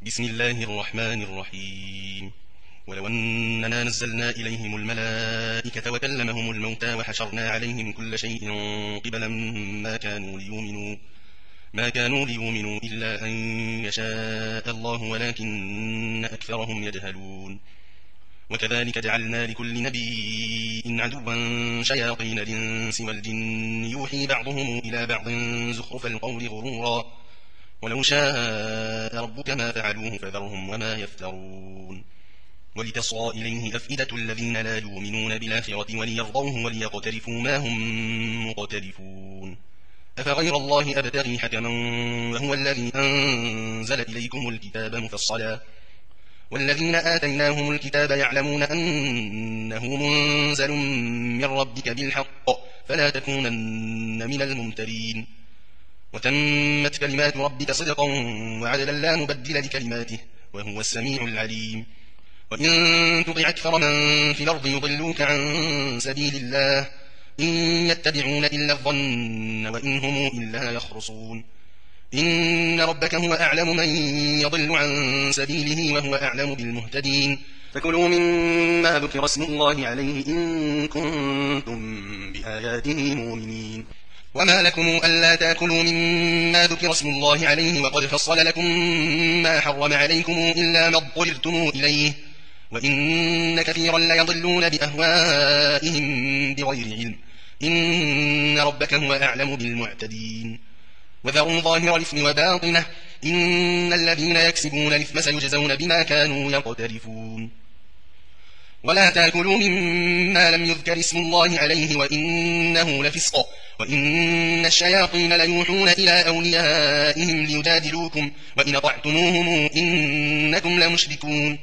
بسم الله الرحمن الرحيم. ولو أننا نزلنا إليهم الملائكة وكلمهم الموتى وحشرنا عليهم كل شيء قبلا ما كانوا ليؤمنوا إلا أن يشاء الله ولكن أكثرهم يجهلون. وكذلك جعلنا لكل نبي عدوا شياطين الإنس والجن يوحي بعضهم إلى بعض زخرف القول غرورا ولو شاء ربك ما فعلوه فذرهم وما يفترون. ولتصغى إليه أفئدة الذين لا يؤمنون بالآخرة وليرضوه وليقترفوا ما هم مقترفون. أفغير الله أبتغي حكما وهو الذي أنزل إليكم الكتاب مفصلا والذين آتيناهم الكتاب يعلمون أنه منزل من ربك بالحق فلا تكونن من الممترين. وتمت كلمات ربك صدقا وعدلا لا مبدل لكلماته وهو السميع العليم. وإن تطع أكثر من في الأرض يضلوك عن سبيل الله إن يتبعون إلا الظن وإن هم إلا يخرصون. إن ربك هو أعلم من يضل عن سبيله وهو أعلم بالمهتدين. فكلوا مما ذكر اسم الله عليه إن كنتم بآياته مؤمنين. وما لكم ألا تأكلوا مما ذكر اسم الله عليه وقد فصل لكم ما حرم عليكم إلا ما اضطررتم إليه وإن كثيرا ليضلون بأهوائهم بغير علم إن ربك هو أعلم بالمعتدين. وذروا ظاهر الإثم وباطنه إن الذين يكسبون الإثم سيجزون بما كانوا يقترفون. ولا تأكلوا مما لم يذكر اسم الله عليه وإنه لفسق وإن الشياطين ليوحون إلى أوليائهم ليجادلوكم وإن أطعتموهم إنكم لمشركون.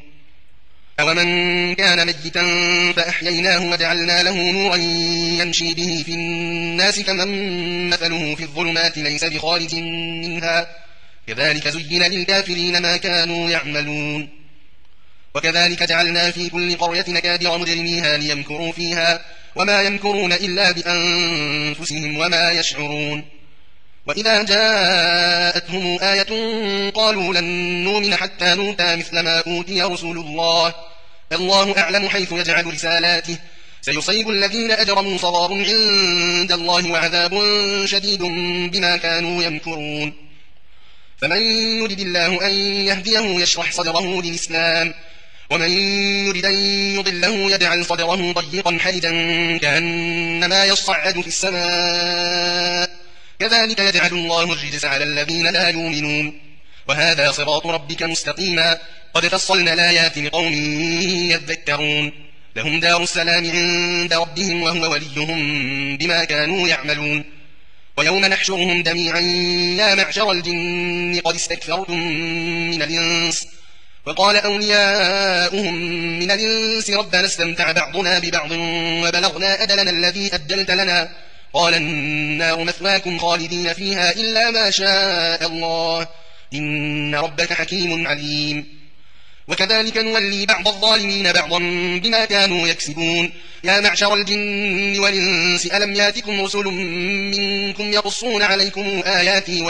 أومن كان ميتا فأحييناه وجعلنا له نورا يمشي به في الناس كمن مثله في الظلمات ليس بخارج منها كذلك زين للكافرين ما كانوا يعملون. وكذلك جعلنا في كل قرية أكابر مجرميها ليمكروا فيها وما يمكرون إلا بأنفسهم وما يشعرون. وإذا جاءتهم آية قالوا لن نؤمن حتى نؤتى مثل ما أوتي رسول الله أعلم حيث يجعل رسالاته سيصيب الذين أجرموا صغار عند الله وعذاب شديد بما كانوا يمكرون. فمن يرد الله أن يهديه يشرح صدره للإسلام ومن يرد أن يضله يجعل صدره ضيقا حرجا كأنما يصعد في السماء كذلك يجعل الله الرجس على الذين لا يؤمنون. وهذا صراط ربك مستقيما قد فصلنا الآيات لقوم يذكرون. لهم دار السلام عند ربهم وهو وليهم بما كانوا يعملون. ويوم نحشرهم جميعا يا معشر الجن قد استكثرتم من الإنس وقال أولياؤهم من الإنس ربنا استمتع بعضنا ببعض وبلغنا أجلنا الذي أجلت لنا قال النار مثواكم خالدين فيها إلا ما شاء الله إن ربك حكيم عليم. وكذلك نولي بعض الظالمين بعضا بما كانوا يكسبون. يا معشر الجن والإنس ألم ياتكم رسل منكم يقصون عليكم آياتي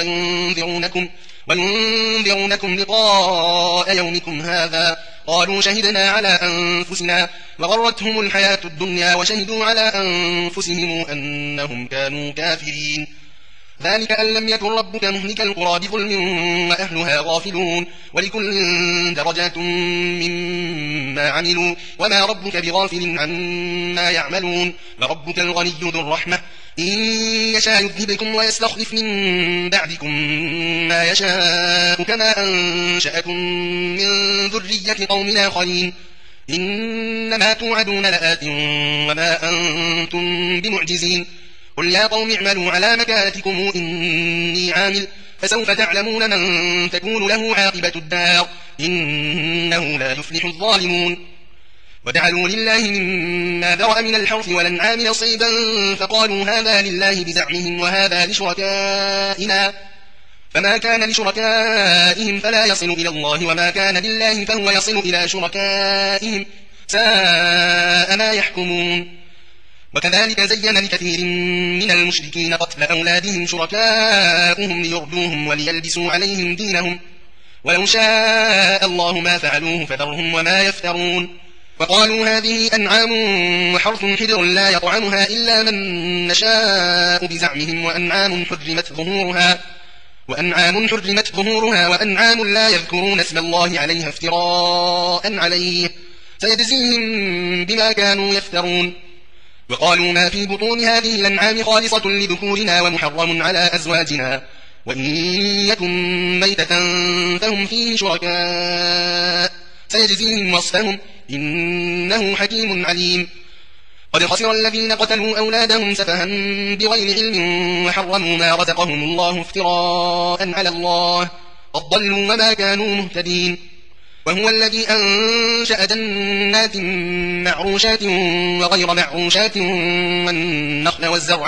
وينذرونكم لقاء يومكم هذا قالوا شهدنا على أنفسنا وغرتهم الحياة الدنيا وشهدوا على أنفسهم أنهم كانوا كافرين. ذلك أن لم يكن ربك مهلك القرى بظلم وأهلها غافلون ولكل درجات مما عملوا وما ربك بغافل عما يعملون. وربك الغني ذو الرحمة إن يشاء يذهبكم ويستخلف من بعدكم ما يشاء كما أنشأكم من ذرية قوم آخرين إنما توعدون لآت وما أنتم بمعجزين. قل يا قوم اعملوا على مكانتكم إني عامل فسوف تعلمون من تكون له عاقبة الدار إنه لا يفلح الظالمون. وجعلوا لله مما ذرأ من الحرث والأنعام نصيبا فقالوا هذا لله بزعمهم وهذا لشركائنا فما كان لشركائهم فلا يصل إلى الله وما كان لله فهو يصل إلى شركائهم ساء ما يحكمون. وكذلك زين لكثير من المشركين قتل أولادهم شركاؤهم ليردوهم وليلبسوا عليهم دينهم ولو شاء الله ما فعلوه فذرهم وما يفترون وقالوا هذه أنعام وحرث حجر لا يطعمها إلا من نشاء بزعمهم وأنعام حرمت ظهورها وأنعام لا يذكرون اسم الله عليها افتراء عليه سيجزيهم بما كانوا يفترون وقالوا ما في بطون هذه الأنعام خالصة لذكورنا ومحرم على أزواجنا وإن يكن ميتة فهم فيه شركاء سيجزيهم وصفهم إنه حكيم عليم قد خسر الذين قتلوا أولادهم سفها بغير علم وحرموا ما رزقهم الله افتراء على الله قد ضلوا وما كانوا مهتدين وهو الذي أنشأ جنات معروشات وغير معروشات والنخل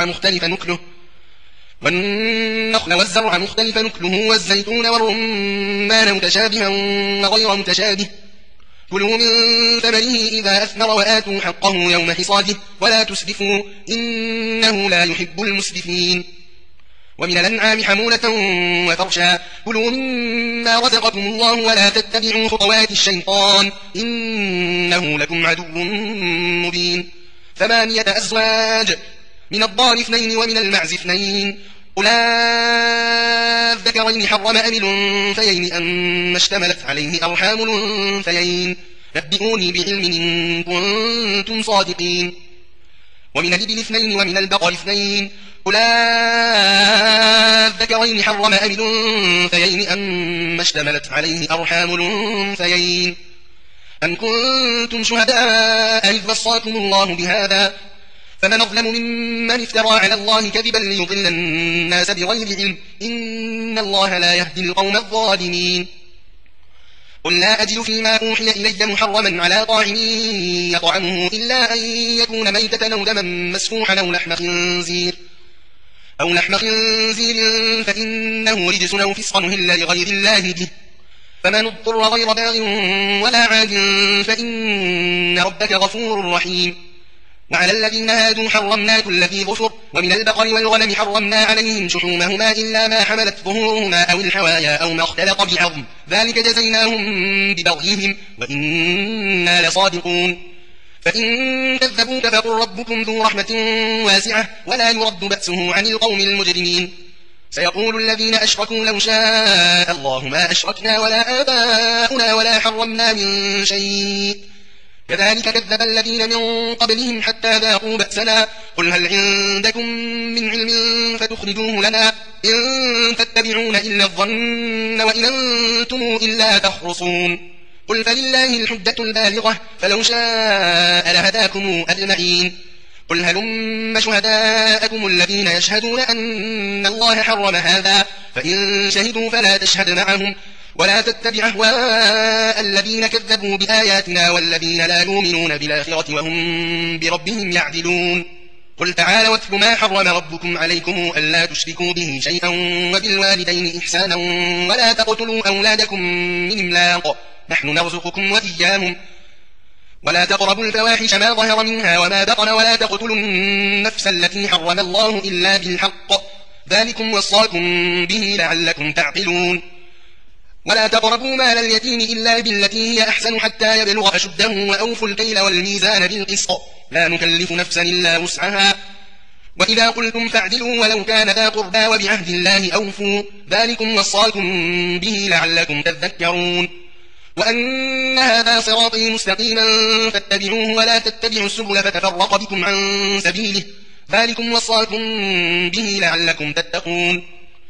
والزرع مختلف نكله والزيتون والرمان متشابها وغير متشابه كلوا من ثمره إذا أثمر وآتوا حقه يوم حصاده ولا تسرفوا إنه لا يحب المسرفين ومن الأنعام حمولة وفرشا كلوا مما رزقكم الله ولا تتبعوا خطوات الشيطان إنه لكم عدو مبين 8 أزواج من الضأن 2 ومن المعز 2 قل الذكرين حرم أم الأنثيين أما اشتملت عليه أرحام الأنثيين نبئوني بعلم إن كنتم صادقين ومن الإبل 2 ومن البقر 2 قل الذكرين حرم أم الأنثيين أما اشتملت عليه أرحام الأنثيين أم كنتم شهداء إذ وصاكم الله بهذا فمن أظلم ممن افترى على الله كذبا ليضل الناس بغير علم إن الله لا يهدي القوم الظالمين قل لا أجد فيما أوحي إلي محرما على طاعم يطعمه إلا أن يكون ميتة أو دما مسفوحا أو لحم خنزير فإنه رجس أو فسق أهل لغير الله به فمن اضطر غير باغ ولا عاد فإن ربك غفور رحيم وعلى الذين هادوا حرمنا كل ذي ظفر ومن البقر والغنم حرمنا عليهم شحومهما إلا ما حملت ظهورهما أو الحوايا أو ما اختلط بعظم ذلك جزيناهم ببغيهم وإنا لصادقون فإن كذبوك فقل ربكم ذو رحمة واسعة ولا يرد بأسه عن القوم المجرمين سيقول الذين أشركوا لو شاء الله ما أشركنا ولا آباؤنا ولا حرمنا من شيء كذلك كذب الذين من قبلهم حتى ذاقوا بأسنا قل هل عندكم من علم فتخرجوه لنا إن تتبعون إلا الظن وإن أنتم إلا تخرصون قل فلله الحجة البالغة فلو شاء لهداكم أجمعين قل هلم شهداءكم الذين يشهدون أن الله حرم هذا فإن شهدوا فلا تشهد معهم ولا تتبع أهواء الذين كذبوا بآياتنا والذين لا يؤمنون بالآخرة وهم بربهم يعدلون قل تعالوا واتلوا ما حرم ربكم عليكم ألا تشركوا به شيئا وبالوالدين إحسانا ولا تقتلوا أولادكم من إملاق نحن نرزقكم وإياهم ولا تقربوا الفواحش ما ظهر منها وما بطن ولا تقتلوا النفس التي حرم الله إلا بالحق ذلكم وصاكم به لعلكم تعقلون ولا تقربوا مال اليتيم إلا بالتي هي أحسن حتى يبلغ أشده وأوفوا الكيل والميزان بالقسط لا نكلف نفسا إلا وسعها وإذا قلتم فاعدلوا ولو كان ذا قربى وبعهد الله أوفوا ذلكم وصاكم به لعلكم تذكرون وأن هذا صراطي مستقيما فاتبعوه ولا تتبعوا السبل فتفرق بكم عن سبيله ذلكم وصاكم به لعلكم تتقون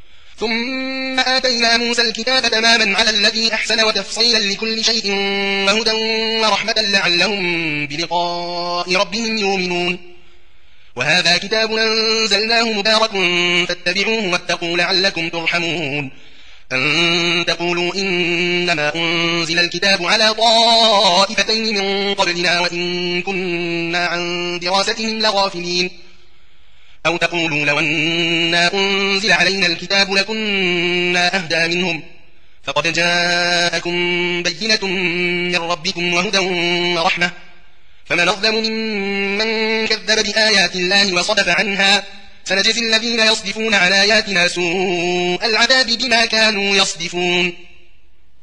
ثم آتينا موسى الكتاب تماما على الذي أحسن وتفصيلا لكل شيء وهدى ورحمة لعلهم بلقاء ربهم يؤمنون وهذا كتاب أنزلناه مبارك فاتبعوه واتقوا لعلكم ترحمون أن تقولوا إنما أنزل الكتاب على طائفتين من قبلنا وإن كنا عن دراستهم لغافلين أو تقولوا لو أنا أنزل علينا الكتاب لكنا أهدى منهم فقد جاءكم بينة من ربكم وهدى ورحمة فمن أظلم ممن كذب بآيات الله وصدف عنها سنجزي الذين يصدفون عن آياتنا سوء العذاب بما كانوا يصدفون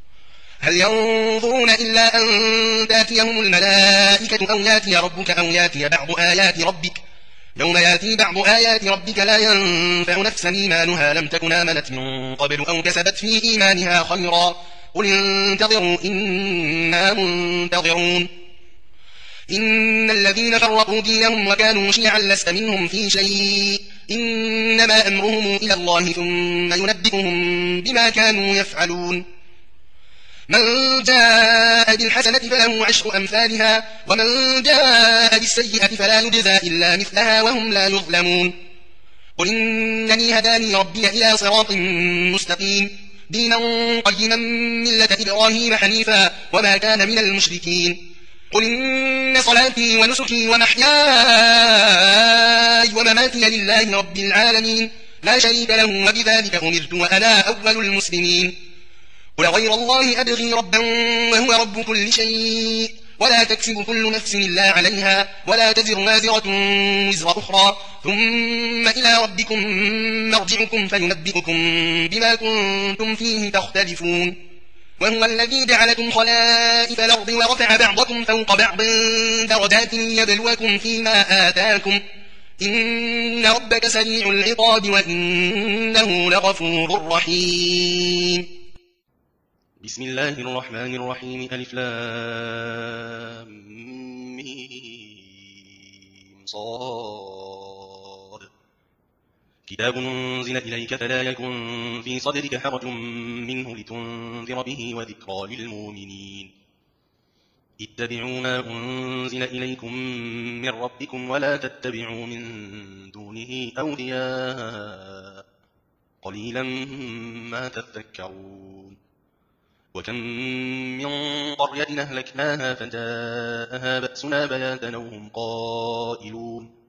هل ينظرون إلا أن تأتيهم الملائكة أو يأتي ربك أو يأتي بعض آيات ربك يوم يأتي بعض آيات ربك لا ينفع نفسا إيمانها لم تكن آمنت من قبل أو كسبت في إيمانها خيرا قل انتظروا إنا منتظرون إن الذين فرقوا دينهم وكانوا شيعا لست منهم في شيء إنما أمرهم إلى الله ثم ينبئهم بما كانوا يفعلون من جاء بالحسنة فله 10 أمثالها ومن جاء بالسيئة فلا يجزى إلا مثلها وهم لا يظلمون قل إنني هداني ربي إلى صراط مستقيم دينا قيما ملة إبراهيم حنيفا وما كان من المشركين قل إن صلاتي ونسكي ومحياي ومماتي لله رب العالمين لا شريك له وبذلك أمرت وأنا أول المسلمين قل غير الله أبغي ربا وهو رب كل شيء ولا تكسب كل نفس إلا عليها ولا تزر وازرة وزر أخرى ثم إلى ربكم مرجعكم فينبئكم بما كنتم فيه تختلفون وهو الذي جعلكم خلائف الأرض ورفع بعضكم فوق بعض درجات ليبلوكم فيما آتاكم إن ربك سريع العقاب وإنه لغفور رحيم بسم الله الرحمن الرحيم ألف لام ميم صاد كتاب أنزل إليك فلا يكن في صدرك حرج منه لتنذر به وذكرى للمؤمنين اتبعوا ما أنزل إليكم من ربكم ولا تتبعوا من دونه أولياء قليلا ما تذكرون وكم من قرية أهلكناها فجاءها بأسنا بياتا وهم قائلون